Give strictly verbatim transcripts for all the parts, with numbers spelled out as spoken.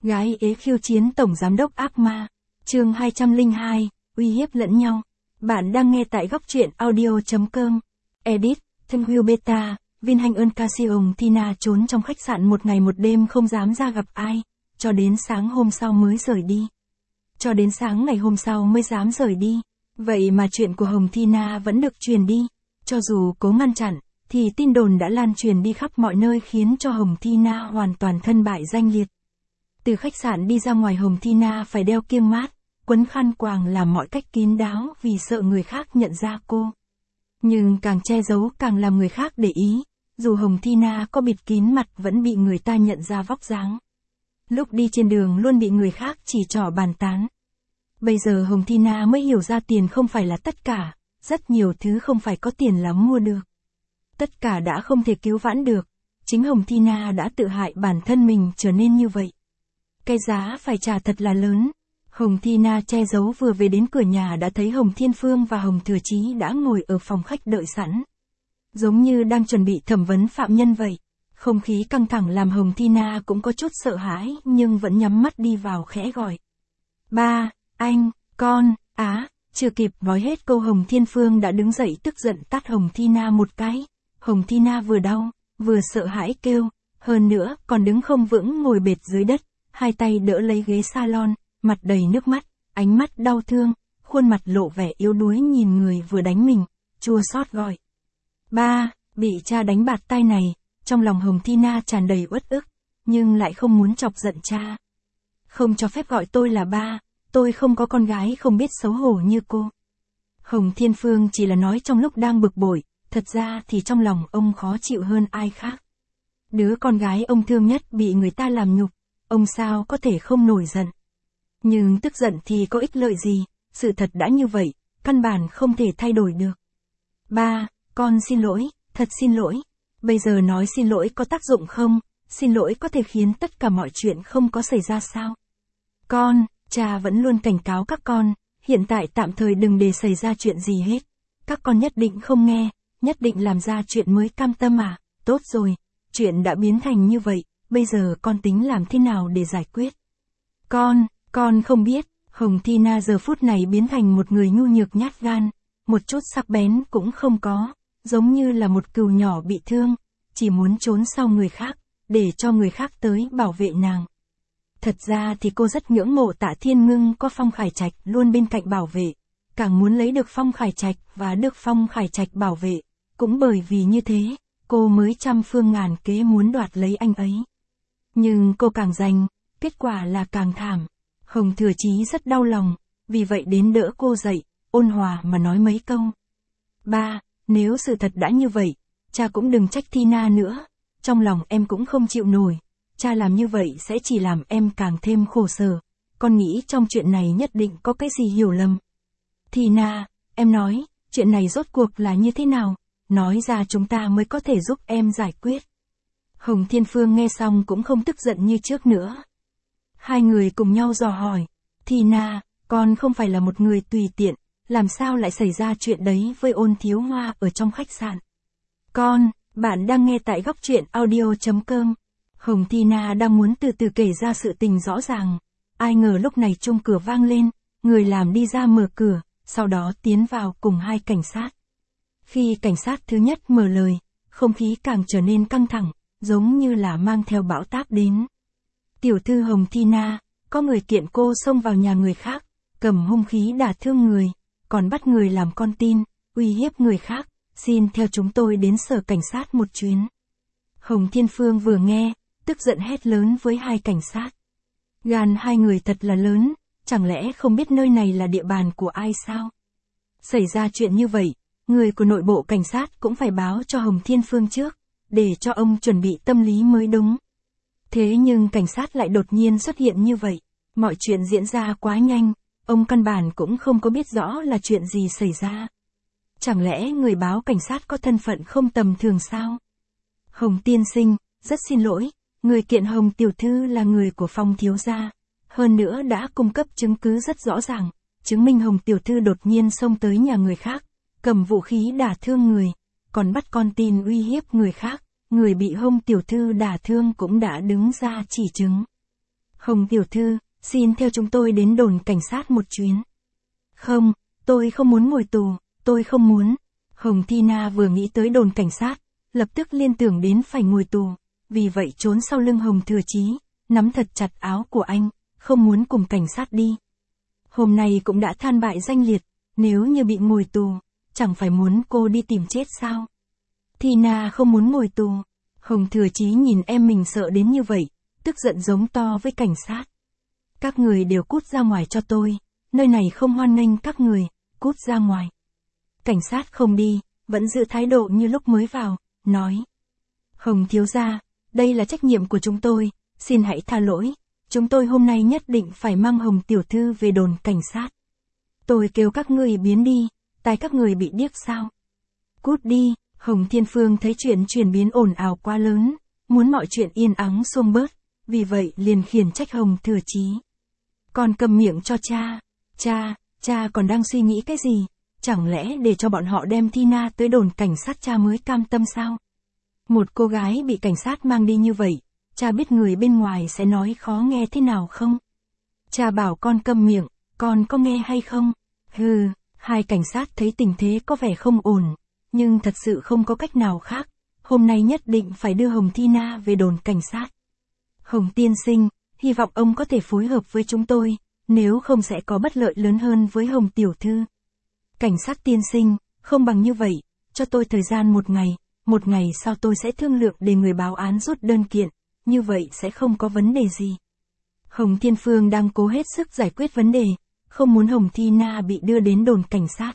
Gái ế khiêu chiến tổng giám đốc ác ma. Chương hai trăm lẻ hai, uy hiếp lẫn nhau. Bạn đang nghe tại góc truyện audio.com. Edit, thân Will Beta, Vin Hành ơn Cassion Tina trốn trong khách sạn một ngày một đêm không dám ra gặp ai, cho đến sáng hôm sau mới rời đi. Cho đến sáng ngày hôm sau mới dám rời đi. Vậy mà chuyện của Hồng Tina vẫn được truyền đi. Cho dù cố ngăn chặn, thì tin đồn đã lan truyền đi khắp mọi nơi khiến cho Hồng Tina hoàn toàn thân bại danh liệt. Từ khách sạn đi ra ngoài Hồng Tina phải đeo kiêng mát, quấn khăn quàng làm mọi cách kín đáo vì sợ người khác nhận ra cô. Nhưng càng che giấu càng làm người khác để ý, dù Hồng Tina có bịt kín mặt vẫn bị người ta nhận ra vóc dáng. Lúc đi trên đường luôn bị người khác chỉ trỏ bàn tán. Bây giờ Hồng Tina mới hiểu ra tiền không phải là tất cả, rất nhiều thứ không phải có tiền là mua được. Tất cả đã không thể cứu vãn được, chính Hồng Tina đã tự hại bản thân mình trở nên như vậy. Cái giá phải trả thật là lớn. Hồng Tina che giấu vừa về đến cửa nhà đã thấy Hồng Thiên Phương và Hồng Thừa Chí đã ngồi ở phòng khách đợi sẵn. Giống như đang chuẩn bị thẩm vấn phạm nhân vậy. Không khí căng thẳng làm Hồng Tina cũng có chút sợ hãi nhưng vẫn nhắm mắt đi vào khẽ gọi. Ba, anh, con, á, chưa kịp nói hết câu Hồng Thiên Phương đã đứng dậy tức giận tát Hồng Tina một cái. Hồng Tina vừa đau, vừa sợ hãi kêu, hơn nữa còn đứng không vững ngồi bệt dưới đất, hai tay đỡ lấy ghế salon, mặt đầy nước mắt, ánh mắt đau thương, khuôn mặt lộ vẻ yếu đuối nhìn người vừa đánh mình, chua xót gọi. Ba, bị cha đánh bạt tay này, trong lòng Hồng Tina tràn đầy uất ức, nhưng lại không muốn chọc giận cha. Không cho phép gọi tôi là ba, tôi không có con gái không biết xấu hổ như cô. Hồng Thiên Phương chỉ là nói trong lúc đang bực bội, thật ra thì trong lòng ông khó chịu hơn ai khác. Đứa con gái ông thương nhất bị người ta làm nhục, ông sao có thể không nổi giận. Nhưng tức giận thì có ích lợi gì, sự thật đã như vậy, căn bản không thể thay đổi được. Ba, con xin lỗi, thật xin lỗi. Bây giờ nói xin lỗi có tác dụng không? Xin lỗi có thể khiến tất cả mọi chuyện không có xảy ra sao? Con, cha vẫn luôn cảnh cáo các con, hiện tại tạm thời đừng để xảy ra chuyện gì hết. Các con nhất định không nghe, nhất định làm ra chuyện mới cam tâm à? Tốt rồi, chuyện đã biến thành như vậy, bây giờ con tính làm thế nào để giải quyết? Con, con không biết. Hồng Tina giờ phút này biến thành một người nhu nhược nhát gan, một chút sắc bén cũng không có, giống như là một cừu nhỏ bị thương, chỉ muốn trốn sau người khác, để cho người khác tới bảo vệ nàng. Thật ra thì cô rất ngưỡng mộ Tạ Thiên Ngưng có Phong Khải Trạch luôn bên cạnh bảo vệ, càng muốn lấy được Phong Khải Trạch và được Phong Khải Trạch bảo vệ, cũng bởi vì như thế, cô mới trăm phương ngàn kế muốn đoạt lấy anh ấy. Nhưng cô càng giành, kết quả là càng thảm. Hồng Thừa Chí rất đau lòng, vì vậy đến đỡ cô dậy, ôn hòa mà nói mấy câu. Ba, nếu sự thật đã như vậy, cha cũng đừng trách Tina nữa, trong lòng em cũng không chịu nổi, cha làm như vậy sẽ chỉ làm em càng thêm khổ sở, con nghĩ trong chuyện này nhất định có cái gì hiểu lầm. Tina, em nói, chuyện này rốt cuộc là như thế nào, nói ra chúng ta mới có thể giúp em giải quyết. Hồng Thiên Phương nghe xong cũng không tức giận như trước nữa. Hai người cùng nhau dò hỏi, Tina, con không phải là một người tùy tiện, làm sao lại xảy ra chuyện đấy với Ôn Thiếu Hoa ở trong khách sạn? Con, bạn đang nghe tại góc truyện audio.com. Hồng Tina đang muốn từ từ kể ra sự tình rõ ràng. Ai ngờ lúc này chuông cửa vang lên, người làm đi ra mở cửa, sau đó tiến vào cùng hai cảnh sát. Khi cảnh sát thứ nhất mở lời, không khí càng trở nên căng thẳng, giống như là mang theo bão táp đến. Tiểu thư Hồng Tina, có người kiện cô xông vào nhà người khác, cầm hung khí đả thương người, còn bắt người làm con tin, uy hiếp người khác, xin theo chúng tôi đến sở cảnh sát một chuyến. Hồng Thiên Phương vừa nghe, tức giận hét lớn với hai cảnh sát. Gan hai người thật là lớn, chẳng lẽ không biết nơi này là địa bàn của ai sao? Xảy ra chuyện như vậy, người của nội bộ cảnh sát cũng phải báo cho Hồng Thiên Phương trước, để cho ông chuẩn bị tâm lý mới đúng. Thế nhưng cảnh sát lại đột nhiên xuất hiện như vậy, mọi chuyện diễn ra quá nhanh, ông căn bản cũng không có biết rõ là chuyện gì xảy ra. Chẳng lẽ người báo cảnh sát có thân phận không tầm thường sao? Hồng tiên sinh, rất xin lỗi, người kiện Hồng tiểu thư là người của Phong thiếu gia, hơn nữa đã cung cấp chứng cứ rất rõ ràng, chứng minh Hồng tiểu thư đột nhiên xông tới nhà người khác, cầm vũ khí đả thương người, còn bắt con tin uy hiếp người khác, người bị Hồng tiểu thư đả thương cũng đã đứng ra chỉ chứng. Hồng tiểu thư, xin theo chúng tôi đến đồn cảnh sát một chuyến. Không, tôi không muốn ngồi tù, tôi không muốn. Hồng Tina vừa nghĩ tới đồn cảnh sát, lập tức liên tưởng đến phải ngồi tù, vì vậy trốn sau lưng Hồng Thừa Chí, nắm thật chặt áo của anh, không muốn cùng cảnh sát đi. Hôm nay cũng đã than bại danh liệt, nếu như bị ngồi tù, chẳng phải muốn cô đi tìm chết sao? Tina không muốn ngồi tù. Hồng Thừa Chí nhìn em mình sợ đến như vậy, tức giận giống to với cảnh sát. Các người đều cút ra ngoài cho tôi, nơi này không hoan nghênh các người, cút ra ngoài. Cảnh sát không đi, vẫn giữ thái độ như lúc mới vào, nói. Hồng thiếu gia, đây là trách nhiệm của chúng tôi, xin hãy tha lỗi, chúng tôi hôm nay nhất định phải mang Hồng tiểu thư về đồn cảnh sát. Tôi kêu các người biến đi, tai các người bị điếc sao? Cút đi. Hồng Thiên Phương thấy chuyện chuyển biến ồn ào quá lớn, muốn mọi chuyện yên ắng xuông bớt, vì vậy liền khiển trách Hồng Thừa Chí. Con cầm miệng cho cha, cha, cha còn đang suy nghĩ cái gì, chẳng lẽ để cho bọn họ đem Tina tới đồn cảnh sát cha mới cam tâm sao? Một cô gái bị cảnh sát mang đi như vậy, cha biết người bên ngoài sẽ nói khó nghe thế nào không? Cha bảo con câm miệng, con có nghe hay không? Hừ, hai cảnh sát thấy tình thế có vẻ không ổn. Nhưng thật sự không có cách nào khác, hôm nay nhất định phải đưa Hồng Tina về đồn cảnh sát. Hồng tiên sinh, hy vọng ông có thể phối hợp với chúng tôi, nếu không sẽ có bất lợi lớn hơn với Hồng tiểu thư. Cảnh sát tiên sinh, không bằng như vậy, cho tôi thời gian một ngày, một ngày sau tôi sẽ thương lượng để người báo án rút đơn kiện, như vậy sẽ không có vấn đề gì. Hồng Thiên Phương đang cố hết sức giải quyết vấn đề, không muốn Hồng Tina bị đưa đến đồn cảnh sát.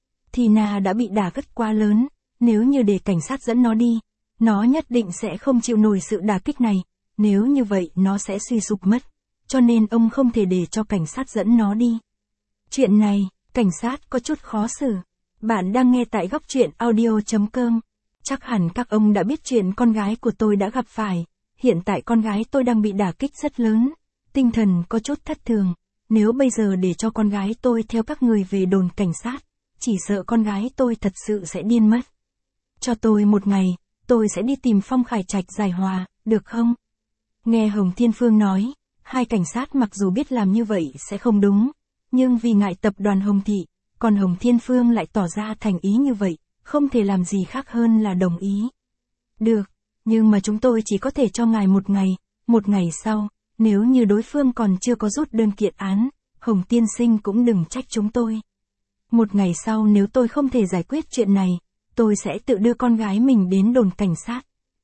Tina đã bị đả kích quá lớn, nếu như để cảnh sát dẫn nó đi, nó nhất định sẽ không chịu nổi sự đả kích này, nếu như vậy nó sẽ suy sụp mất, cho nên ông không thể để cho cảnh sát dẫn nó đi. Chuyện này, cảnh sát có chút khó xử. Bạn đang nghe tại góc truyện audio chấm com. Chắc hẳn các ông đã biết chuyện con gái của tôi đã gặp phải, hiện tại con gái tôi đang bị đả kích rất lớn, tinh thần có chút thất thường, nếu bây giờ để cho con gái tôi theo các người về đồn cảnh sát, chỉ sợ con gái tôi thật sự sẽ điên mất. Cho tôi một ngày, tôi sẽ đi tìm Phong Khải Trạch giải hòa, được không? Nghe Hồng Thiên Phương nói, hai cảnh sát mặc dù biết làm như vậy sẽ không đúng, nhưng vì ngại tập đoàn Hồng Thị, còn Hồng Thiên Phương lại tỏ ra thành ý như vậy, không thể làm gì khác hơn là đồng ý. Được, nhưng mà chúng tôi chỉ có thể cho ngài một ngày, một ngày sau, nếu như đối phương còn chưa có rút đơn kiện án, Hồng tiên sinh cũng đừng trách chúng tôi. Một ngày sau nếu tôi không thể giải quyết chuyện này, tôi sẽ tự đưa con gái mình đến đồn cảnh sát.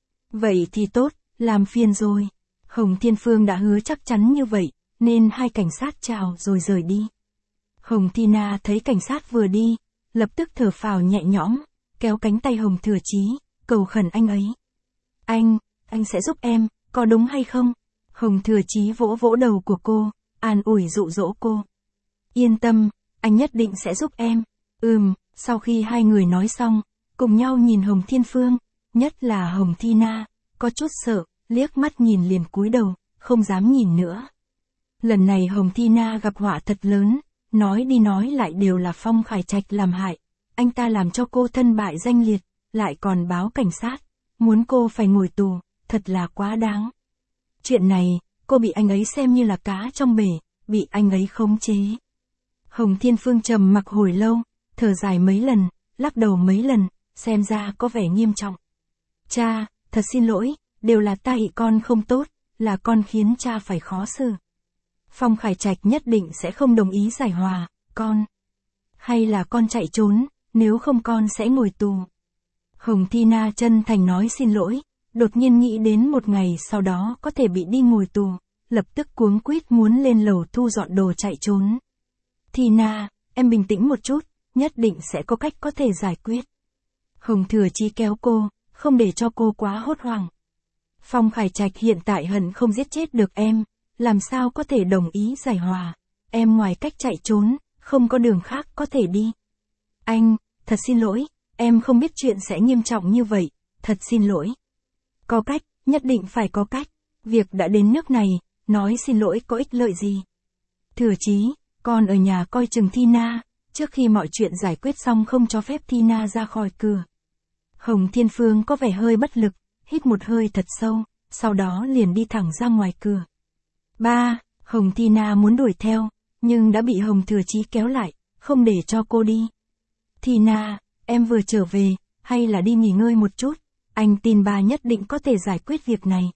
Vậy thì tốt, làm phiền rồi. Hồng Thiên Phương đã hứa chắc chắn như vậy, nên hai cảnh sát chào rồi rời đi. Hồng Tina thấy cảnh sát vừa đi, lập tức thở phào nhẹ nhõm, kéo cánh tay Hồng Thừa Chí, cầu khẩn anh ấy. Anh, anh sẽ giúp em, có đúng hay không? Hồng Thừa Chí vỗ vỗ đầu của cô, an ủi dụ dỗ cô. Yên tâm, anh nhất định sẽ giúp em. Ừm, sau khi hai người nói xong, cùng nhau nhìn Hồng Thiên Phương, nhất là Hồng Tina, có chút sợ, liếc mắt nhìn liền cúi đầu, không dám nhìn nữa. Lần này Hồng Tina gặp họa thật lớn, nói đi nói lại đều là Phong Khải Trạch làm hại, anh ta làm cho cô thân bại danh liệt, lại còn báo cảnh sát, muốn cô phải ngồi tù, thật là quá đáng. Chuyện này, cô bị anh ấy xem như là cá trong bể, bị anh ấy khống chế. Hồng Thiên Phương trầm mặc hồi lâu, thở dài mấy lần, lắc đầu mấy lần, xem ra có vẻ nghiêm trọng. Cha, thật xin lỗi, đều là ta ị con không tốt, là con khiến cha phải khó xử. Phong Khải Trạch nhất định sẽ không đồng ý giải hòa, con. Hay là con chạy trốn, nếu không con sẽ ngồi tù. Hồng Tina chân thành nói xin lỗi, đột nhiên nghĩ đến một ngày sau đó có thể bị đi ngồi tù, lập tức cuống quýt muốn lên lầu thu dọn đồ chạy trốn. Tina, em bình tĩnh một chút, nhất định sẽ có cách có thể giải quyết. Hồng Thừa Chí kéo cô, không để cho cô quá hốt hoảng. Phong Khải Trạch hiện tại hận không giết chết được em, làm sao có thể đồng ý giải hòa, em ngoài cách chạy trốn, không có đường khác có thể đi. Anh, thật xin lỗi, em không biết chuyện sẽ nghiêm trọng như vậy, thật xin lỗi. Có cách, nhất định phải có cách, việc đã đến nước này, nói xin lỗi có ích lợi gì. Thừa Chí, con ở nhà coi chừng Tina, trước khi mọi chuyện giải quyết xong không cho phép Tina ra khỏi cửa. Hồng Thiên Phương có vẻ hơi bất lực, hít một hơi thật sâu, sau đó liền đi thẳng ra ngoài cửa. Ba, Hồng Tina muốn đuổi theo, nhưng đã bị Hồng Thừa Chí kéo lại, không để cho cô đi. Tina, em vừa trở về, hay là đi nghỉ ngơi một chút, anh tin ba nhất định có thể giải quyết việc này.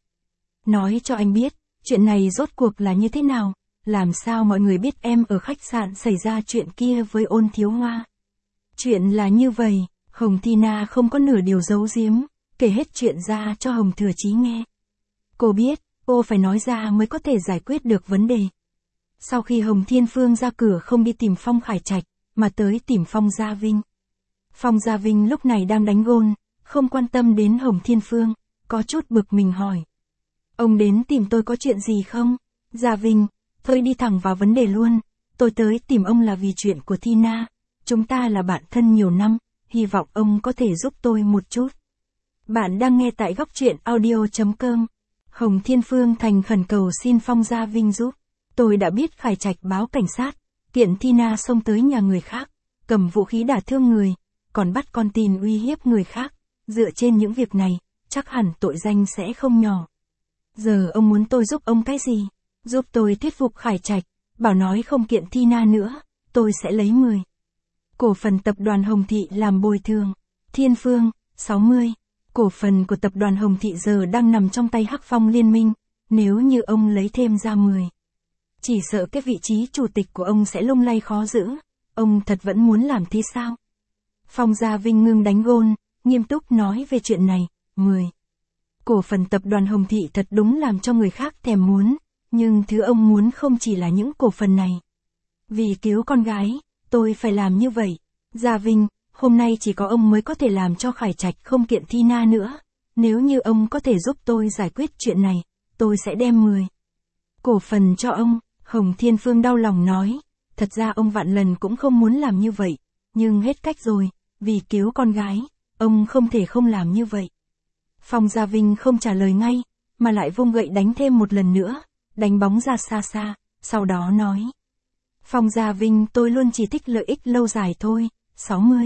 Nói cho anh biết, chuyện này rốt cuộc là như thế nào, làm sao mọi người biết em ở khách sạn xảy ra chuyện kia với Ôn Thiếu Hoa. Chuyện là như vậy, Hồng Tina không có nửa điều giấu giếm, kể hết chuyện ra cho Hồng Thừa Chí nghe. Cô biết, cô phải nói ra mới có thể giải quyết được vấn đề. Sau khi Hồng Thiên Phương ra cửa không đi tìm Phong Khải Trạch, mà tới tìm Phong Gia Vinh. Phong Gia Vinh lúc này đang đánh gôn, không quan tâm đến Hồng Thiên Phương, có chút bực mình hỏi. Ông đến tìm tôi có chuyện gì không? Gia Vinh, thôi đi thẳng vào vấn đề luôn, tôi tới tìm ông là vì chuyện của Tina, chúng ta là bạn thân nhiều năm, hy vọng ông có thể giúp tôi một chút. Bạn đang nghe tại góc truyện audio chấm com. Hồng Thiên Phương thành khẩn cầu xin Phong Gia Vinh giúp. Tôi đã biết Khải Trạch báo cảnh sát, kiện Tina xông tới nhà người khác, cầm vũ khí đả thương người, còn bắt con tin uy hiếp người khác. Dựa trên những việc này, chắc hẳn tội danh sẽ không nhỏ. Giờ ông muốn tôi giúp ông cái gì? Giúp tôi thuyết phục Khải Trạch, bảo nói không kiện Tina nữa, tôi sẽ lấy mười cổ phần tập đoàn Hồng Thị làm bồi thường. Thiên Phương, sáu mươi cổ phần của tập đoàn Hồng Thị giờ đang nằm trong tay Hắc Phong Liên minh, nếu như ông lấy thêm ra mười, chỉ sợ cái vị trí chủ tịch của ông sẽ lung lay khó giữ, ông thật vẫn muốn làm thế sao? Phong Gia Vinh ngưng đánh gôn, nghiêm túc nói về chuyện này. Mười cổ phần tập đoàn Hồng Thị thật đúng làm cho người khác thèm muốn, nhưng thứ ông muốn không chỉ là những cổ phần này. Vì cứu con gái, tôi phải làm như vậy. Gia Vinh, hôm nay chỉ có ông mới có thể làm cho Khải Trạch không kiện Tina nữa, nếu như ông có thể giúp tôi giải quyết chuyện này, tôi sẽ đem mười cổ phần cho ông. Hồng Thiên Phương đau lòng nói, thật ra ông vạn lần cũng không muốn làm như vậy, nhưng hết cách rồi, vì cứu con gái, ông không thể không làm như vậy. Phong Gia Vinh không trả lời ngay, mà lại vung gậy đánh thêm một lần nữa, đánh bóng ra xa xa, sau đó nói. Phong Gia Vinh, tôi luôn chỉ thích lợi ích lâu dài thôi. Sáu mươi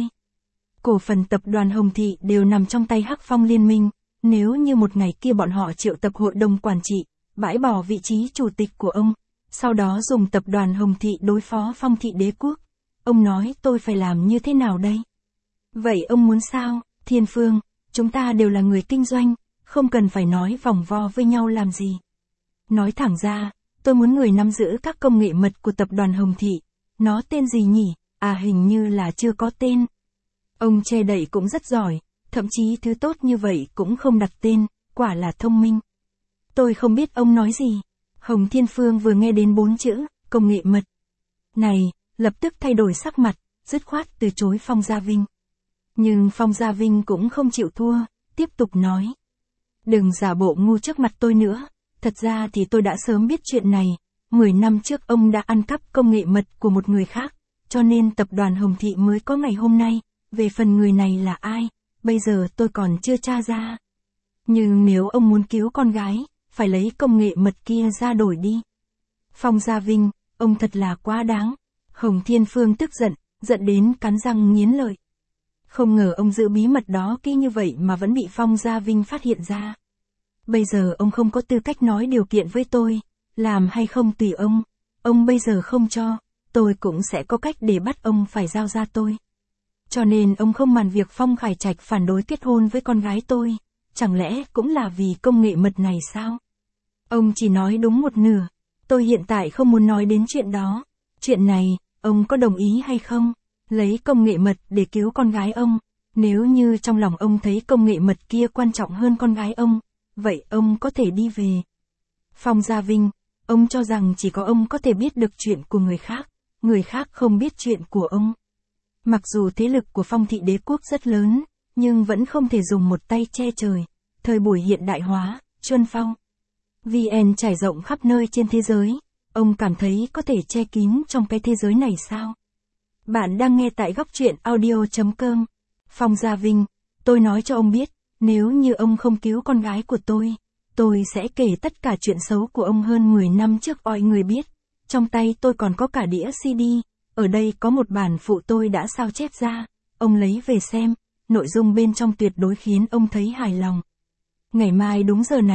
cổ phần tập đoàn Hồng Thị đều nằm trong tay Hắc Phong Liên minh, nếu như một ngày kia bọn họ triệu tập hội đồng quản trị, bãi bỏ vị trí chủ tịch của ông, sau đó dùng tập đoàn Hồng Thị đối phó Phong Thị Đế Quốc, ông nói tôi phải làm như thế nào đây? Vậy ông muốn sao? Thiên Phương, chúng ta đều là người kinh doanh, không cần phải nói vòng vo với nhau làm gì. Nói thẳng ra, tôi muốn người nắm giữ các công nghệ mật của tập đoàn Hồng Thị. Nó tên gì nhỉ? À, hình như là chưa có tên. Ông che đậy cũng rất giỏi, thậm chí thứ tốt như vậy cũng không đặt tên, quả là thông minh. Tôi không biết ông nói gì. Hồng Thiên Phương vừa nghe đến bốn chữ, công nghệ mật này, lập tức thay đổi sắc mặt, dứt khoát từ chối Phong Gia Vinh. Nhưng Phong Gia Vinh cũng không chịu thua, tiếp tục nói. Đừng giả bộ ngu trước mặt tôi nữa, thật ra thì tôi đã sớm biết chuyện này, mười năm trước ông đã ăn cắp công nghệ mật của một người khác, cho nên tập đoàn Hồng Thị mới có ngày hôm nay, về phần người này là ai, bây giờ tôi còn chưa tra ra. Nhưng nếu ông muốn cứu con gái, phải lấy công nghệ mật kia ra đổi đi. Phong Gia Vinh, ông thật là quá đáng. Hồng Thiên Phương tức giận, giận đến cắn răng nghiến lợi. Không ngờ ông giữ bí mật đó kỹ như vậy mà vẫn bị Phong Gia Vinh phát hiện ra. Bây giờ ông không có tư cách nói điều kiện với tôi, làm hay không tùy ông, ông bây giờ không cho, tôi cũng sẽ có cách để bắt ông phải giao ra tôi. Cho nên ông không màn việc Phong Khải Trạch phản đối kết hôn với con gái tôi, chẳng lẽ cũng là vì công nghệ mật này sao? Ông chỉ nói đúng một nửa, tôi hiện tại không muốn nói đến chuyện đó. Chuyện này, ông có đồng ý hay không? Lấy công nghệ mật để cứu con gái ông, nếu như trong lòng ông thấy công nghệ mật kia quan trọng hơn con gái ông, vậy ông có thể đi về. Phong Gia Vinh, ông cho rằng chỉ có ông có thể biết được chuyện của người khác, người khác không biết chuyện của ông. Mặc dù thế lực của Phong Thị Đế Quốc rất lớn, nhưng vẫn không thể dùng một tay che trời. Thời buổi hiện đại hóa, Chuân Phong vê en trải rộng khắp nơi trên thế giới, ông cảm thấy có thể che kín trong cái thế giới này sao? Bạn đang nghe tại góc truyện audio chấm com. Phong Gia Vinh, tôi nói cho ông biết, nếu như ông không cứu con gái của tôi, tôi sẽ kể tất cả chuyện xấu của ông hơn mười năm trước mọi người biết. Trong tay tôi còn có cả đĩa xê đê, ở đây có một bản phụ tôi đã sao chép ra, ông lấy về xem, nội dung bên trong tuyệt đối khiến ông thấy hài lòng. Ngày mai đúng giờ này,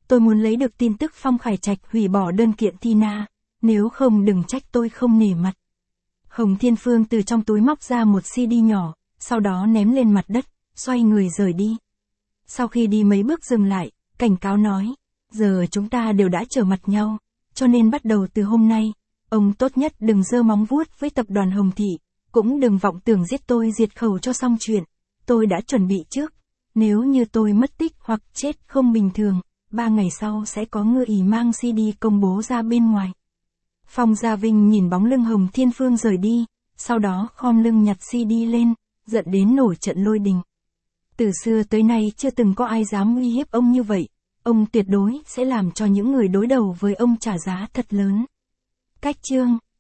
Tôi muốn lấy được tin tức Phong Khải Trạch hủy bỏ đơn kiện Tina, nếu không đừng trách tôi không nể mặt. Hồng Thiên Phương từ trong túi móc ra một xê đê nhỏ, sau đó ném lên mặt đất, xoay người rời đi. Sau khi đi mấy bước dừng lại, cảnh cáo nói, giờ chúng ta đều đã trở mặt nhau, cho nên bắt đầu từ hôm nay, ông tốt nhất đừng giơ móng vuốt với tập đoàn Hồng Thị, cũng đừng vọng tưởng giết tôi diệt khẩu cho xong chuyện. Tôi đã chuẩn bị trước, nếu như tôi mất tích hoặc chết không bình thường, ba ngày sau sẽ có ngựa ỷ mang xê đê công bố ra bên ngoài. Phong Gia Vinh nhìn bóng lưng Hồng Thiên Phương rời đi, sau đó khom lưng nhặt xê đê lên, giận đến nổi trận lôi đình. Từ xưa tới nay chưa từng có ai dám uy hiếp ông như vậy, ông tuyệt đối sẽ làm cho những người đối đầu với ông trả giá thật lớn. Cách chương